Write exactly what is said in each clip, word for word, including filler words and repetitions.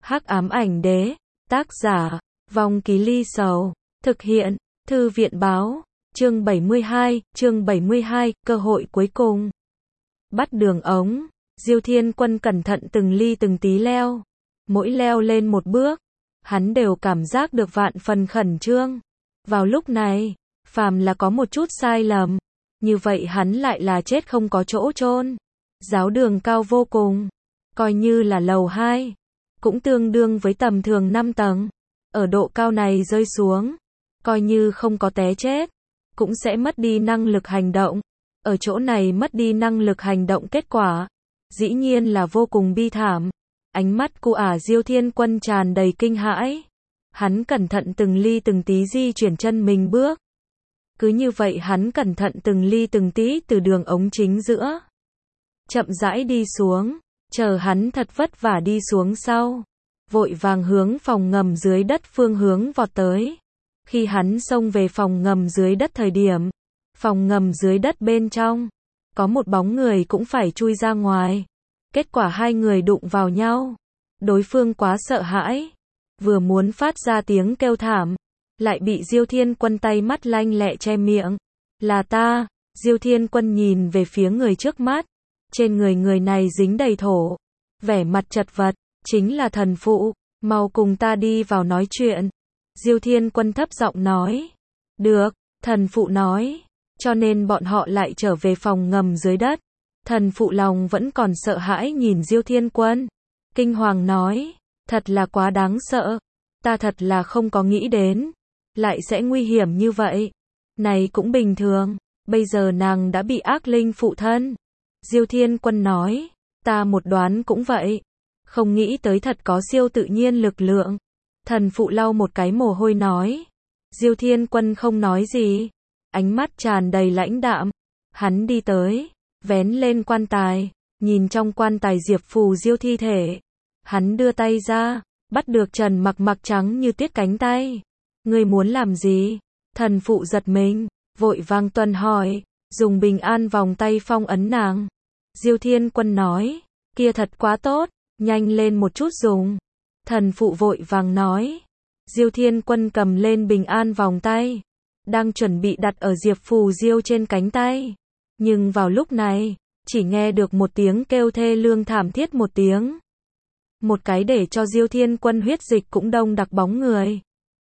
Hắc ám ảnh đế, tác giả, Vong Ký Ly Sầu, thực hiện, Thư viện báo, chương bảy mươi hai, chương bảy mươi hai, cơ hội cuối cùng. Bắt đường ống, Diêu Thiên Quân cẩn thận từng ly từng tí leo, mỗi leo lên một bước, hắn đều cảm giác được vạn phần khẩn trương. Vào lúc này, phàm là có một chút sai lầm, như vậy hắn lại là chết không có chỗ chôn. Giáo đường cao vô cùng, coi như là lầu hai, cũng tương đương với tầm thường năm tầng. Ở độ cao này rơi xuống, coi như không có té chết, cũng sẽ mất đi năng lực hành động. Ở chỗ này mất đi năng lực hành động kết quả, dĩ nhiên là vô cùng bi thảm. Ánh mắt của ả Diêu Thiên Quân tràn đầy kinh hãi. Hắn cẩn thận từng ly từng tí di chuyển chân mình bước. Cứ như vậy hắn cẩn thận từng ly từng tí từ đường ống chính giữa, chậm rãi đi xuống, chờ hắn thật vất vả đi xuống sau, vội vàng hướng phòng ngầm dưới đất phương hướng vọt tới. Khi hắn xông về phòng ngầm dưới đất thời điểm, phòng ngầm dưới đất bên trong, có một bóng người cũng phải chui ra ngoài. Kết quả hai người đụng vào nhau. Đối phương quá sợ hãi, vừa muốn phát ra tiếng kêu thảm, lại bị Diêu Thiên Quân tay mắt lanh lẹ che miệng. Là ta, Diêu Thiên Quân nhìn về phía người trước mắt. Trên người người này dính đầy thổ, vẻ mặt chật vật, chính là thần phụ, mau cùng ta đi vào nói chuyện. Diêu Thiên Quân thấp giọng nói. Được, thần phụ nói, cho nên bọn họ lại trở về phòng ngầm dưới đất. Thần phụ lòng vẫn còn sợ hãi nhìn Diêu Thiên Quân, kinh hoàng nói, thật là quá đáng sợ, ta thật là không có nghĩ đến, lại sẽ nguy hiểm như vậy. Này cũng bình thường, bây giờ nàng đã bị ác linh phụ thân. Diêu Thiên Quân nói, ta một đoán cũng vậy, không nghĩ tới thật có siêu tự nhiên lực lượng. Thần phụ lau một cái mồ hôi nói. Diêu Thiên Quân không nói gì, ánh mắt tràn đầy lãnh đạm. Hắn đi tới, vén lên quan tài, nhìn trong quan tài Diệp Phù Diêu thi thể. Hắn đưa tay ra, bắt được Trần Mặc Mặc trắng như tuyết cánh tay. Ngươi muốn làm gì? Thần phụ giật mình, vội vàng tuần hỏi, dùng bình an vòng tay phong ấn nàng. Diêu Thiên Quân nói, kia thật quá tốt, nhanh lên một chút dùng. Thần phụ vội vàng nói. Diêu Thiên Quân cầm lên bình an vòng tay, đang chuẩn bị đặt ở Diệp Phù Diêu trên cánh tay. Nhưng vào lúc này, chỉ nghe được một tiếng kêu thê lương thảm thiết một tiếng. Một cái để cho Diêu Thiên Quân huyết dịch cũng đông đặc bóng người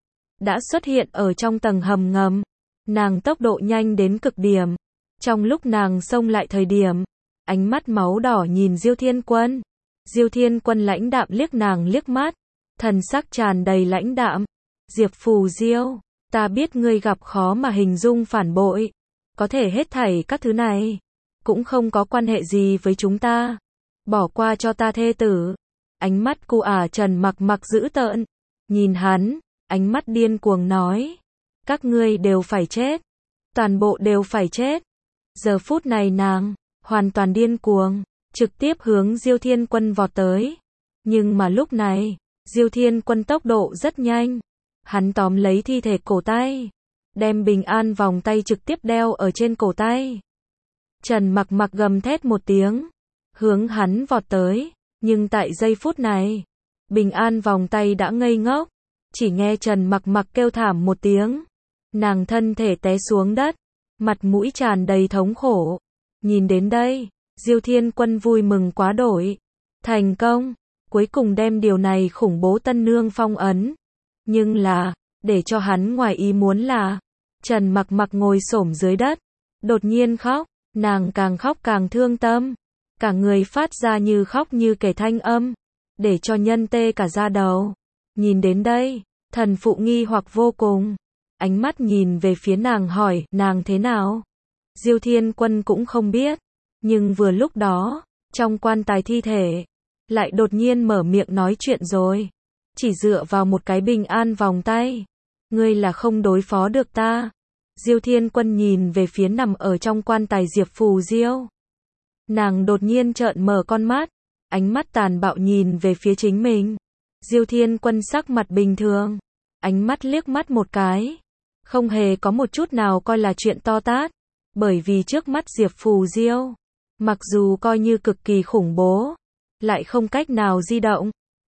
đã xuất hiện ở trong tầng hầm ngầm. Nàng tốc độ nhanh đến cực điểm. Trong lúc nàng xông lại thời điểm, ánh mắt máu đỏ nhìn Diêu Thiên Quân. Diêu Thiên Quân lãnh đạm liếc nàng liếc mắt, thần sắc tràn đầy lãnh đạm. Diệp Phù Diêu, ta biết ngươi gặp khó mà hình dung phản bội. Có thể hết thảy các thứ này cũng không có quan hệ gì với chúng ta. Bỏ qua cho ta thê tử. Ánh mắt của ả Trần Mặc Mặc dữ tợn, nhìn hắn, ánh mắt điên cuồng nói, các ngươi đều phải chết, toàn bộ đều phải chết. Giờ phút này nàng hoàn toàn điên cuồng, trực tiếp hướng Diêu Thiên Quân vọt tới. Nhưng mà lúc này, Diêu Thiên Quân tốc độ rất nhanh. Hắn tóm lấy thi thể cổ tay, đem bình an vòng tay trực tiếp đeo ở trên cổ tay. Trần Mặc Mặc gầm thét một tiếng, hướng hắn vọt tới. Nhưng tại giây phút này, bình an vòng tay đã ngây ngốc. Chỉ nghe Trần Mặc Mặc kêu thảm một tiếng, nàng thân thể té xuống đất, mặt mũi tràn đầy thống khổ. Nhìn đến đây, Diêu Thiên Quân vui mừng quá đổi. Thành công, cuối cùng đem điều này khủng bố tân nương phong ấn. Nhưng là, để cho hắn ngoài ý muốn là, Trần Mặc Mặc ngồi xổm dưới đất, đột nhiên khóc. Nàng càng khóc càng thương tâm, cả người phát ra như khóc như kể thanh âm, để cho nhân tê cả da đầu. Nhìn đến đây, thần phụ nghi hoặc vô cùng, ánh mắt nhìn về phía nàng hỏi, nàng thế nào? Diêu Thiên Quân cũng không biết, nhưng vừa lúc đó, trong quan tài thi thể, lại đột nhiên mở miệng nói chuyện rồi. Chỉ dựa vào một cái bình an vòng tay, ngươi là không đối phó được ta. Diêu Thiên Quân nhìn về phía nằm ở trong quan tài Diệp Phù Diêu. Nàng đột nhiên trợn mở con mắt, ánh mắt tàn bạo nhìn về phía chính mình. Diêu Thiên Quân sắc mặt bình thường, ánh mắt liếc mắt một cái, không hề có một chút nào coi là chuyện to tát, bởi vì trước mắt Diệp Phù Diêu, mặc dù coi như cực kỳ khủng bố, lại không cách nào di động.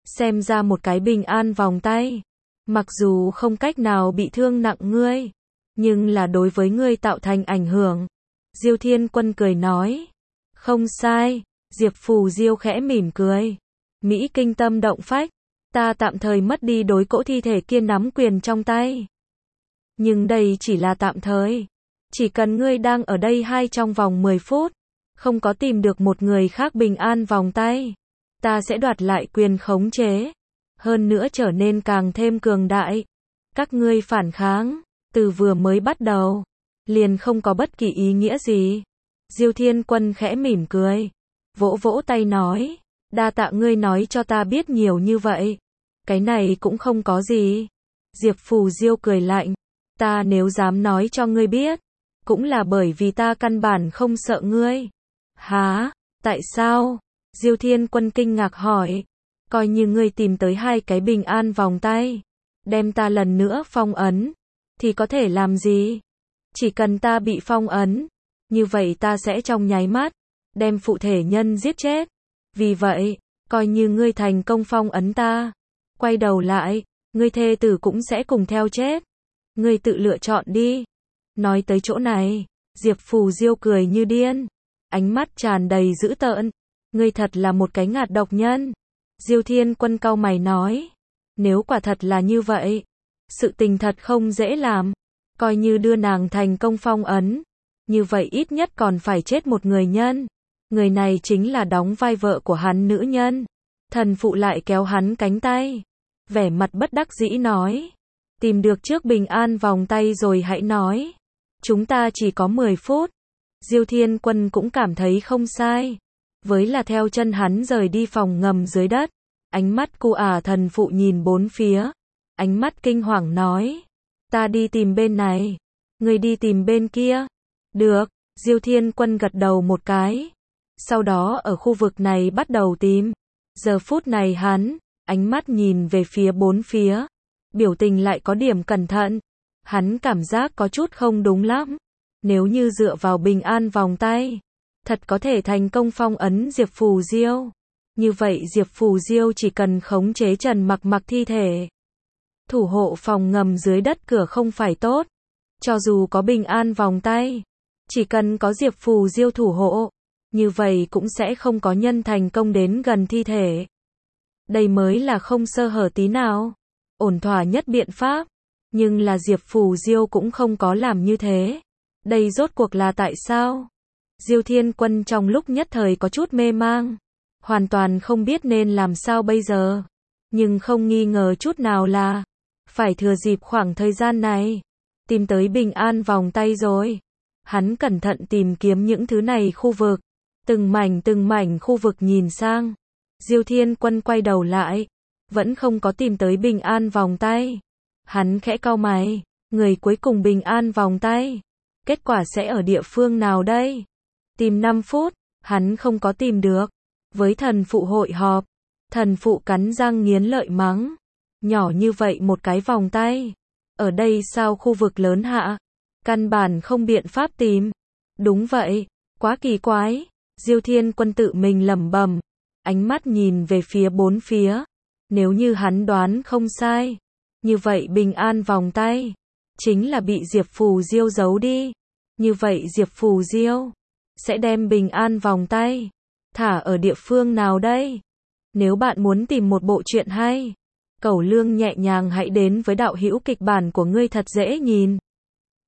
xem ra một cái bình an vòng tay. Mặc dù không cách nào bị thương nặng ngươi, nhưng là đối với ngươi tạo thành ảnh hưởng. Diêu Thiên Quân cười nói. Không sai, Diệp Phù Diêu khẽ mỉm cười. Mỹ kinh tâm động phách, ta tạm thời mất đi đối cỗ thi thể kia nắm quyền trong tay. Nhưng đây chỉ là tạm thời. Chỉ cần ngươi đang ở đây hay trong vòng mười phút, không có tìm được một người khác bình an vòng tay, ta sẽ đoạt lại quyền khống chế. Hơn nữa trở nên càng thêm cường đại. Các ngươi phản kháng, từ vừa mới bắt đầu, liền không có bất kỳ ý nghĩa gì. Diêu Thiên Quân khẽ mỉm cười, vỗ vỗ tay nói, đa tạ ngươi nói cho ta biết nhiều như vậy. Cái này cũng không có gì. Diệp Phù Diêu cười lạnh, ta nếu dám nói cho ngươi biết, cũng là bởi vì ta căn bản không sợ ngươi. Hả, tại sao? Diêu Thiên Quân kinh ngạc hỏi, coi như ngươi tìm tới hai cái bình an vòng tay, đem ta lần nữa phong ấn, thì có thể làm gì? Chỉ cần ta bị phong ấn, như vậy ta sẽ trong nháy mắt, đem phụ thể nhân giết chết. Vì vậy, coi như ngươi thành công phong ấn ta, quay đầu lại, ngươi thê tử cũng sẽ cùng theo chết. Ngươi tự lựa chọn đi. Nói tới chỗ này, Diệp Phù Diêu cười như điên, ánh mắt tràn đầy dữ tợn. Ngươi thật là một cái ngạt độc nhân. Diêu Thiên Quân cau mày nói, nếu quả thật là như vậy, sự tình thật không dễ làm. Coi như đưa nàng thành công phong ấn, như vậy ít nhất còn phải chết một người nhân. Người này chính là đóng vai vợ của hắn nữ nhân. Thần phụ lại kéo hắn cánh tay, vẻ mặt bất đắc dĩ nói, tìm được trước bình an vòng tay rồi hãy nói. Chúng ta chỉ có mười phút. Diêu Thiên Quân cũng cảm thấy không sai. Với là theo chân hắn rời đi phòng ngầm dưới đất. Ánh mắt cu ả thần phụ nhìn bốn phía. Ánh mắt kinh hoàng nói, ta đi tìm bên này, người đi tìm bên kia. Được, Diêu Thiên Quân gật đầu một cái. Sau đó ở khu vực này bắt đầu tìm. Giờ phút này hắn, ánh mắt nhìn về phía bốn phía. Biểu tình lại có điểm cẩn thận. Hắn cảm giác có chút không đúng lắm. Nếu như dựa vào bình an vòng tay, thật có thể thành công phong ấn Diệp Phù Diêu. Như vậy Diệp Phù Diêu chỉ cần khống chế Trần Mặc Mặc thi thể, thủ hộ phòng ngầm dưới đất cửa không phải tốt. Cho dù có bình an vòng tay, chỉ cần có Diệp Phù Diêu thủ hộ, như vậy cũng sẽ không có nhân thành công đến gần thi thể. Đây mới là không sơ hở tí nào, ổn thỏa nhất biện pháp. Nhưng là Diệp Phù Diêu cũng không có làm như thế. Đây rốt cuộc là tại sao? Diêu Thiên Quân trong lúc nhất thời có chút mê mang, hoàn toàn không biết nên làm sao bây giờ. Nhưng không nghi ngờ chút nào là phải thừa dịp khoảng thời gian này, tìm tới bình an vòng tay rồi. Hắn cẩn thận tìm kiếm những thứ này khu vực, từng mảnh từng mảnh khu vực nhìn sang. Diêu Thiên Quân quay đầu lại, vẫn không có tìm tới bình an vòng tay. Hắn khẽ cau mày, người cuối cùng bình an vòng tay, kết quả sẽ ở địa phương nào đây? Tìm năm phút, hắn không có tìm được. Với thần phụ hội họp, thần phụ cắn răng nghiến lợi mắng, nhỏ như vậy một cái vòng tay, ở đây sao khu vực lớn hạ, căn bản không biện pháp tìm. Đúng vậy, quá kỳ quái. Diêu Thiên Quân tự mình lẩm bẩm, ánh mắt nhìn về phía bốn phía. Nếu như hắn đoán không sai, như vậy bình an vòng tay chính là bị Diệp Phù Diêu giấu đi. Như vậy Diệp Phù Diêu sẽ đem bình an vòng tay thả ở địa phương nào đây? Nếu bạn muốn tìm một bộ truyện hay, Cẩu Lương nhẹ nhàng hãy đến với đạo hữu kịch bản của ngươi thật dễ nhìn.